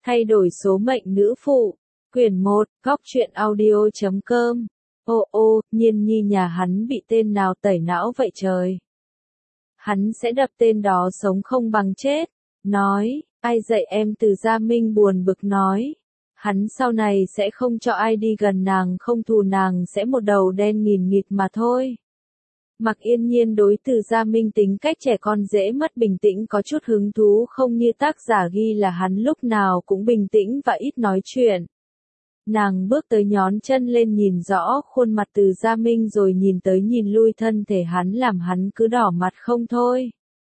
Thay đổi số mệnh nữ phụ. Quyển 1, góc truyện audio.com. Ô, Nhiên Nhi nhà hắn bị tên nào tẩy não vậy trời? Hắn sẽ đập tên đó sống không bằng chết. Nói, ai dạy em? Từ Gia Minh buồn bực nói. Hắn sau này sẽ không cho ai đi gần nàng, không thù nàng sẽ một đầu đen nghìn nghịt mà thôi. Mặc Yên Nhiên đối Từ Gia Minh tính cách trẻ con dễ mất bình tĩnh, có chút hứng thú, không như tác giả ghi là hắn lúc nào cũng bình tĩnh và ít nói chuyện. Nàng bước tới nhón chân lên nhìn rõ khuôn mặt Từ Gia Minh rồi nhìn tới nhìn lui thân thể hắn làm hắn cứ đỏ mặt không thôi.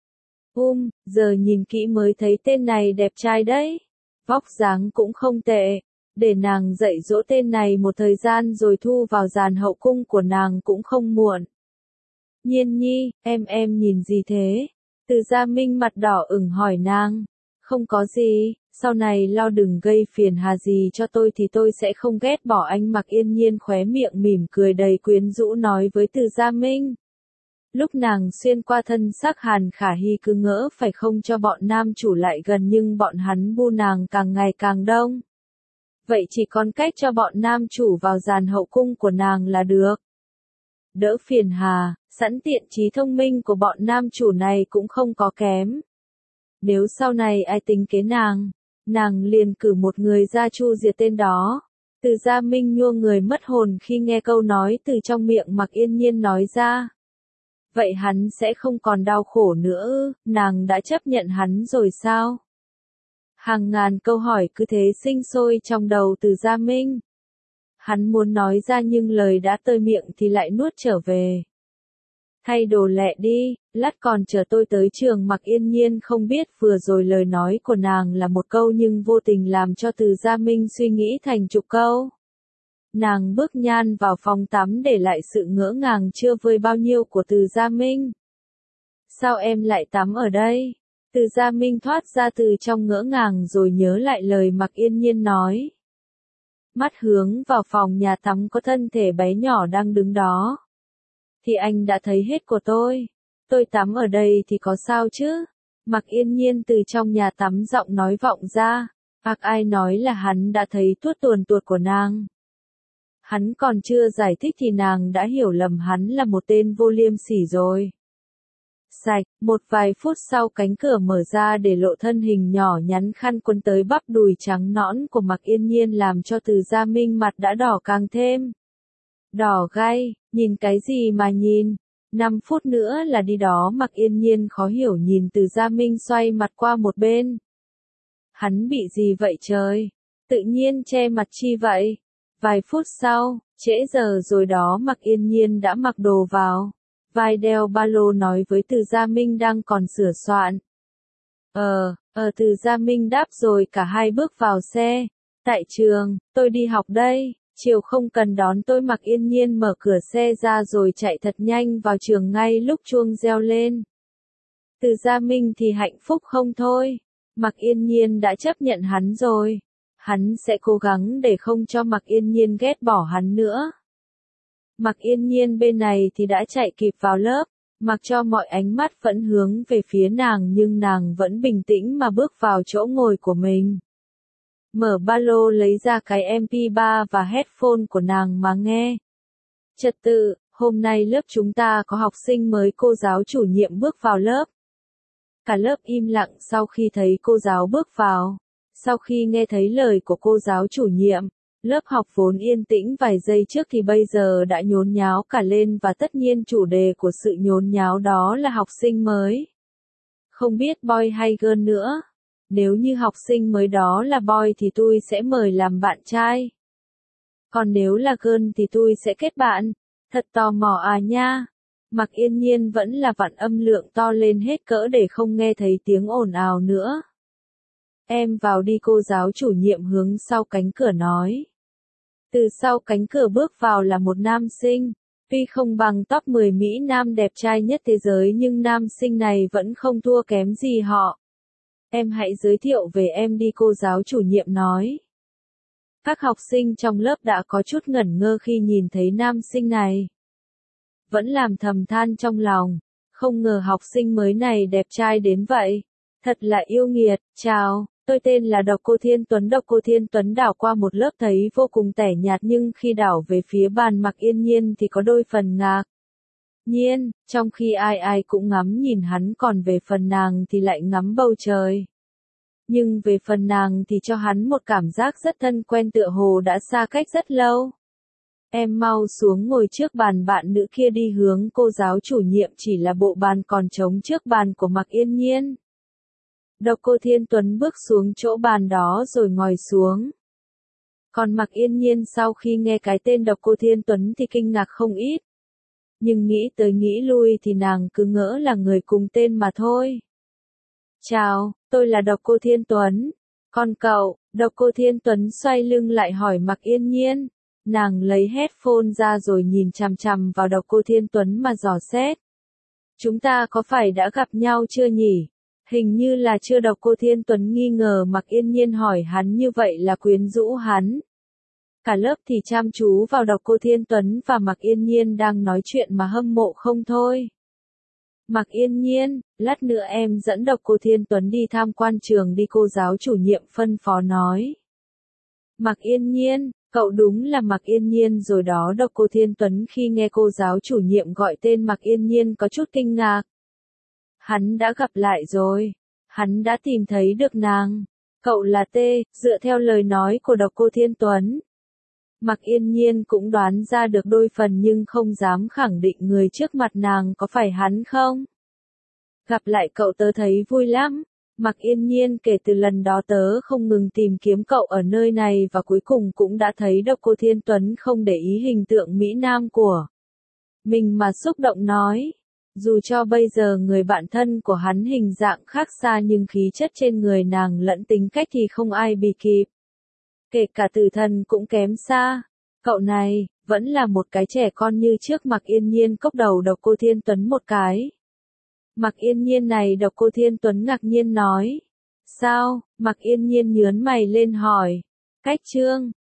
Giờ nhìn kỹ mới thấy tên này đẹp trai đấy. Vóc dáng cũng không tệ. Để nàng dạy dỗ tên này một thời gian rồi thu vào dàn hậu cung của nàng cũng không muộn. Nhiên Nhi, em nhìn gì thế? Từ Gia Minh mặt đỏ ửng hỏi nàng. Không có gì, sau này lo đừng gây phiền hà gì cho tôi thì tôi sẽ không ghét bỏ anh. Mặc Yên Nhiên khóe miệng mỉm cười đầy quyến rũ nói với Từ Gia Minh. Lúc nàng xuyên qua thân sắc Hàn Khả Hy cứ ngỡ phải không cho bọn nam chủ lại gần nhưng bọn hắn bu nàng càng ngày càng đông. Vậy chỉ còn cách cho bọn nam chủ vào dàn hậu cung của nàng là được. Đỡ phiền hà, sẵn tiện trí thông minh của bọn nam chủ này cũng không có kém. Nếu sau này ai tính kế nàng liền cử một người ra chu diệt tên đó. Từ Gia Minh nhua người mất hồn khi nghe câu nói từ trong miệng Mặc Yên Nhiên nói ra. Vậy hắn sẽ không còn đau khổ nữa, nàng đã chấp nhận hắn rồi sao? Hàng ngàn câu hỏi cứ thế sinh sôi trong đầu Từ Gia Minh. Hắn muốn nói ra nhưng lời đã tơi miệng thì lại nuốt trở về. Thay đồ lẹ đi, lát còn chờ tôi tới trường. Mặc Yên Nhiên không biết vừa rồi lời nói của nàng là một câu nhưng vô tình làm cho Từ Gia Minh suy nghĩ thành chục câu. Nàng bước nhan vào phòng tắm để lại sự ngỡ ngàng chưa vơi bao nhiêu của Từ Gia Minh. Sao em lại tắm ở đây? Từ Gia Minh thoát ra từ trong ngỡ ngàng rồi nhớ lại lời Mặc Yên Nhiên nói. Mắt hướng vào phòng nhà tắm có thân thể bé nhỏ đang đứng đó. Thì anh đã thấy hết của tôi tắm ở đây thì có sao chứ? Mặc Yên Nhiên từ trong nhà tắm giọng nói vọng ra. Ai nói là hắn đã thấy tuốt tuồn tuột của nàng? Hắn còn chưa giải thích thì nàng đã hiểu lầm hắn là một tên vô liêm sỉ rồi. Sạch, một vài phút sau cánh cửa mở ra để lộ thân hình nhỏ nhắn khăn quấn tới bắp đùi trắng nõn của Mặc Yên Nhiên làm cho Từ Gia Minh mặt đã đỏ càng thêm. Đỏ gay, nhìn cái gì mà nhìn? 5 phút nữa là đi đó. Mặc Yên Nhiên khó hiểu nhìn Từ Gia Minh xoay mặt qua một bên. Hắn bị gì vậy trời? Tự nhiên che mặt chi vậy? Vài phút sau, trễ giờ rồi đó. Mặc Yên Nhiên đã mặc đồ vào. Vai đeo ba lô nói với Từ Gia Minh đang còn sửa soạn. Từ Gia Minh đáp rồi cả hai bước vào xe. Tại trường, tôi đi học đây, chiều không cần đón tôi. Mặc Yên Nhiên mở cửa xe ra rồi chạy thật nhanh vào trường ngay lúc chuông reo lên. Từ Gia Minh thì hạnh phúc không thôi. Mặc Yên Nhiên đã chấp nhận hắn rồi. Hắn sẽ cố gắng để không cho Mặc Yên Nhiên ghét bỏ hắn nữa. Mặc Yên Nhiên bên này thì đã chạy kịp vào lớp, mặc cho mọi ánh mắt vẫn hướng về phía nàng nhưng nàng vẫn bình tĩnh mà bước vào chỗ ngồi của mình. Mở ba lô lấy ra cái MP3 và headphone của nàng mà nghe. Trật tự, hôm nay lớp chúng ta có học sinh mới. Cô giáo chủ nhiệm bước vào lớp. Cả lớp im lặng sau khi thấy cô giáo bước vào. Sau khi nghe thấy lời của cô giáo chủ nhiệm, lớp học vốn yên tĩnh vài giây trước thì bây giờ đã nhốn nháo cả lên và tất nhiên chủ đề của sự nhốn nháo đó là học sinh mới. Không biết boy hay girl nữa. Nếu như học sinh mới đó là boy thì tôi sẽ mời làm bạn trai. Còn nếu là girl thì tôi sẽ kết bạn. Thật tò mò à nha. Mặc Yên Nhiên vẫn là vặn âm lượng to lên hết cỡ để không nghe thấy tiếng ồn ào nữa. Em vào đi. Cô giáo chủ nhiệm hướng sau cánh cửa nói. Từ sau cánh cửa bước vào là một nam sinh. Tuy không bằng top 10 Mỹ Nam đẹp trai nhất thế giới nhưng nam sinh này vẫn không thua kém gì họ. Em hãy giới thiệu về em đi. Cô giáo chủ nhiệm nói. Các học sinh trong lớp đã có chút ngẩn ngơ khi nhìn thấy nam sinh này. Vẫn làm thầm than trong lòng. Không ngờ học sinh mới này đẹp trai đến vậy. Thật là yêu nghiệt. Chào, Tôi tên là Độc Cô Thiên Tuấn. Độc Cô Thiên Tuấn đảo qua một lớp thấy vô cùng tẻ nhạt, nhưng khi đảo về phía bàn Mặc Yên Nhiên thì có đôi phần ngạc nhiên, trong khi ai ai cũng ngắm nhìn hắn, còn về phần nàng thì lại ngắm bầu trời. Nhưng về phần nàng thì cho hắn một cảm giác rất thân quen, tựa hồ đã xa cách rất lâu. Em mau xuống ngồi trước bàn, bạn nữ kia đi hướng cô giáo chủ nhiệm chỉ là bộ bàn còn trống trước bàn của Mặc Yên Nhiên. Độc Cô Thiên Tuấn bước xuống chỗ bàn đó rồi ngồi xuống. Còn Mặc Yên Nhiên sau khi nghe cái tên Độc Cô Thiên Tuấn thì kinh ngạc không ít. Nhưng nghĩ tới nghĩ lui thì nàng cứ ngỡ là người cùng tên mà thôi. Chào, tôi là Độc Cô Thiên Tuấn. Còn cậu? Độc Cô Thiên Tuấn xoay lưng lại hỏi Mặc Yên Nhiên. Nàng lấy headphone ra rồi nhìn chằm chằm vào Độc Cô Thiên Tuấn mà dò xét. Chúng ta có phải đã gặp nhau chưa nhỉ? Hình như là chưa. Độc Cô Thiên Tuấn nghi ngờ Mặc Yên Nhiên hỏi hắn như vậy là quyến rũ hắn. Cả lớp thì chăm chú vào Độc Cô Thiên Tuấn và Mặc Yên Nhiên đang nói chuyện mà hâm mộ không thôi. Mặc Yên Nhiên, lát nữa em dẫn Độc Cô Thiên Tuấn đi tham quan trường đi, cô giáo chủ nhiệm phân phó nói. Mặc Yên Nhiên, cậu đúng là Mặc Yên Nhiên rồi đó. Độc Cô Thiên Tuấn khi nghe cô giáo chủ nhiệm gọi tên Mặc Yên Nhiên có chút kinh ngạc. Hắn đã gặp lại rồi. Hắn đã tìm thấy được nàng. Cậu là T, dựa theo lời nói của Độc Cô Thiên Tuấn. Mặc Yên Nhiên cũng đoán ra được đôi phần nhưng không dám khẳng định người trước mặt nàng có phải hắn không. Gặp lại cậu tớ thấy vui lắm. Mặc Yên Nhiên kể từ lần đó tớ không ngừng tìm kiếm cậu ở nơi này và cuối cùng cũng đã thấy Độc Cô Thiên Tuấn không để ý hình tượng Mỹ Nam của mình mà xúc động nói. Dù cho bây giờ người bạn thân của hắn hình dạng khác xa nhưng khí chất trên người nàng lẫn tính cách thì không ai bì kịp. Kể cả Tử Thần cũng kém xa. Cậu này, vẫn là một cái trẻ con như trước. Mặc Yên Nhiên cốc đầu Độc Cô Thiên Tuấn một cái. Mặc Yên Nhiên này? Độc Cô Thiên Tuấn ngạc nhiên nói. Sao? Mặc Yên Nhiên nhướn mày lên hỏi. Cách chương